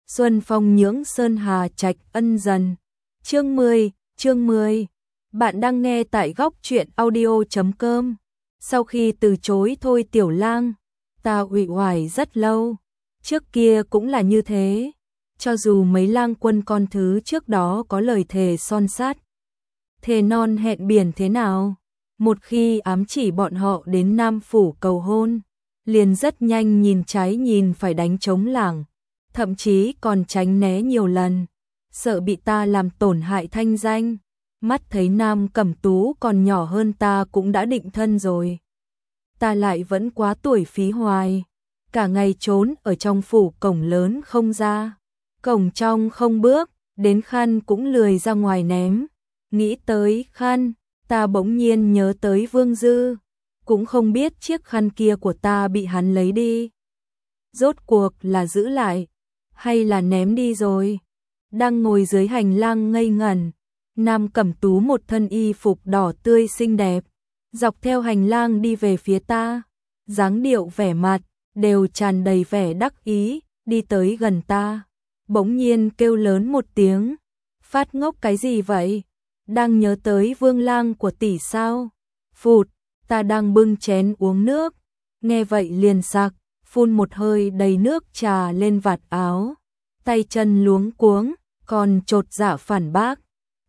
Xuân phong nhưỡng sơn hà trạch ân dần. Chương 10. Bạn đang nghe tại góc truyện audio.com. Sau khi từ chối Thôi Tiểu Lang, ta uể oải rất lâu. Trước kia cũng là như thế, cho dù mấy lang quân con thứ trước đó có lời thề son sắt, thề non hẹn biển thế nào, một khi ám chỉ bọn họ đến Nam Phủ cầu hôn, liền rất nhanh nhìn trái nhìn phải đánh trống lảng, thậm chí còn tránh né nhiều lần, sợ bị ta làm tổn hại thanh danh. Mắt thấy Nam Cẩm Tú còn nhỏ hơn ta cũng đã định thân rồi, ta lại vẫn quá tuổi phí hoài, cả ngày trốn ở trong phủ cổng lớn không ra, cổng trong không bước, đến khăn cũng lười ra ngoài ném. Nghĩ tới khăn, ta bỗng nhiên nhớ tới Vương Dư, cũng không biết chiếc khăn kia của ta bị hắn lấy đi. Rốt cuộc là giữ lại, hay là ném đi rồi? Đang ngồi dưới hành lang ngây ngẩn, Nam Cẩm Tú một thân y phục đỏ tươi xinh đẹp, dọc theo hành lang đi về phía ta, dáng điệu vẻ mặt đều tràn đầy vẻ đắc ý, đi tới gần ta, bỗng nhiên kêu lớn một tiếng, phát ngốc cái gì vậy? Đang nhớ tới Vương Lang của tỷ sao? Phụt, ta đang bưng chén uống nước, nghe vậy liền sặc, phun một hơi đầy nước trà lên vạt áo, tay chân luống cuống, còn chột dạ phản bác.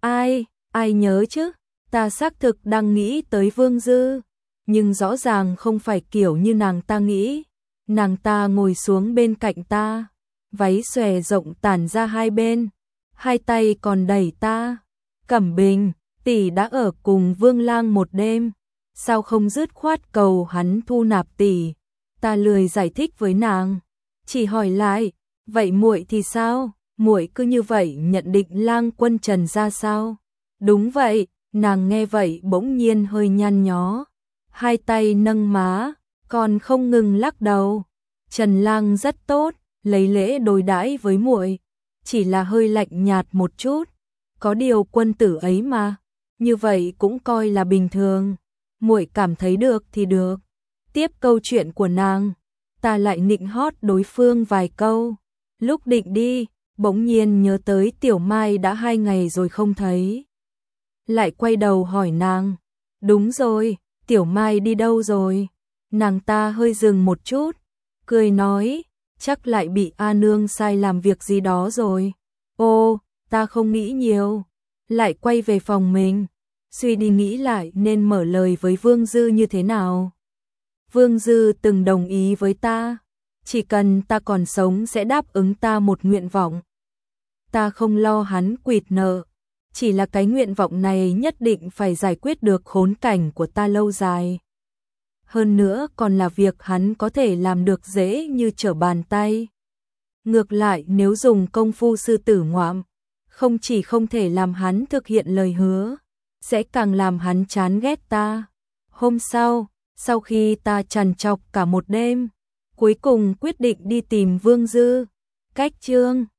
Ai nhớ chứ? Ta xác thực đang nghĩ tới Vương Dư, nhưng rõ ràng không phải kiểu như nàng ta nghĩ. Nàng ta ngồi xuống bên cạnh ta, váy xòe rộng tản ra hai bên, hai tay còn đẩy ta. Cẩm Bình, tỷ đã ở cùng Vương Lang một đêm, sao không dứt khoát cầu hắn thu nạp tỷ? Ta lười giải thích với nàng, chỉ hỏi lại, vậy muội thì sao? Muội cứ như vậy nhận định Lang Quân Trần ra sao? Đúng vậy, nàng nghe vậy bỗng nhiên hơi nhăn nhó, hai tay nâng má, còn không ngừng lắc đầu. Trần Lang rất tốt, lấy lễ đối đãi với muội, chỉ là hơi lạnh nhạt một chút. Có điều quân tử ấy mà, như vậy cũng coi là bình thường. Muội cảm thấy được thì được. Tiếp câu chuyện của nàng, ta lại nịnh hót đối phương vài câu. Lúc định đi, bỗng nhiên nhớ tới Tiểu Mai đã 2 ngày rồi không thấy. Lại quay đầu hỏi nàng, đúng rồi, Tiểu Mai đi đâu rồi? Nàng ta hơi dừng một chút, cười nói, chắc lại bị A Nương sai làm việc gì đó rồi. Ô, ta không nghĩ nhiều, lại quay về phòng mình, suy đi nghĩ lại nên mở lời với Vương Dư như thế nào. Vương Dư từng đồng ý với ta, chỉ cần ta còn sống sẽ đáp ứng ta một nguyện vọng. Ta không lo hắn quỵt nợ, chỉ là cái nguyện vọng này nhất định phải giải quyết được khốn cảnh của ta lâu dài. Hơn nữa còn là việc hắn có thể làm được dễ như trở bàn tay. Ngược lại nếu dùng công phu sư tử ngoạm, không chỉ không thể làm hắn thực hiện lời hứa, sẽ càng làm hắn chán ghét ta. Hôm sau khi ta trằn trọc cả một đêm, cuối cùng quyết định đi tìm Vương Dư. Cách chương